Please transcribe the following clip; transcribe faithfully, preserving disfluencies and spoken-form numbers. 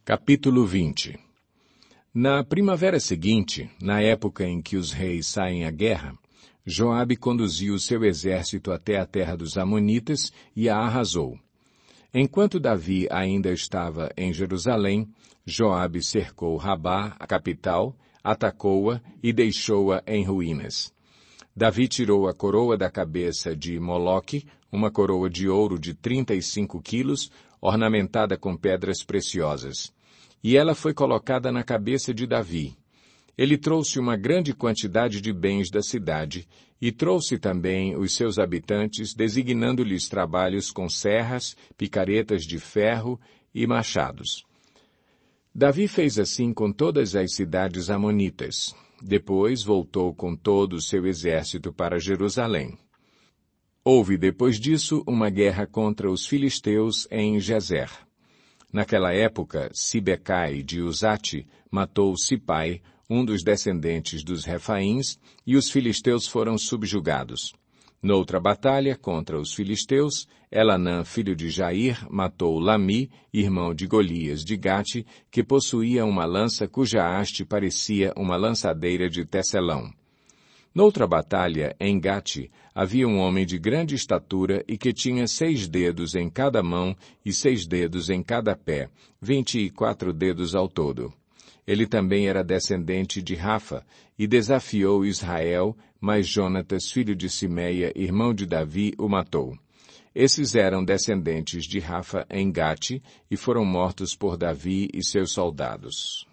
Capítulo vinte. Na primavera seguinte, na época em que os reis saem à guerra, Joabe conduziu o seu exército até a terra dos Amonitas e a arrasou. Enquanto Davi ainda estava em Jerusalém, Joabe cercou Rabá, a capital, atacou-a e deixou-a em ruínas. Davi tirou a coroa da cabeça de Moloque, uma coroa de ouro de trinta e cinco quilos, ornamentada com pedras preciosas. E ela foi colocada na cabeça de Davi. Ele trouxe uma grande quantidade de bens da cidade, e trouxe também os seus habitantes, designando-lhes trabalhos com serras, picaretas de ferro e machados. Davi fez assim com todas as cidades amonitas. Depois voltou com todo o seu exército para Jerusalém. Houve depois disso uma guerra contra os filisteus em Gezer. Naquela época, Sibecai de Uzate matou Sipai, um dos descendentes dos Refaíns, e os filisteus foram subjugados. Noutra batalha contra os filisteus, Elanã, filho de Jair, matou Lami, irmão de Golias de Gate, que possuía uma lança cuja haste parecia uma lançadeira de tecelão. Noutra batalha, em Gate, havia um homem de grande estatura e que tinha seis dedos em cada mão e seis dedos em cada pé, vinte e quatro dedos ao todo. Ele também era descendente de Rafa e desafiou Israel, mas Jonatas, filho de Simeia, irmão de Davi, o matou. Esses eram descendentes de Rafa em Gate e foram mortos por Davi e seus soldados.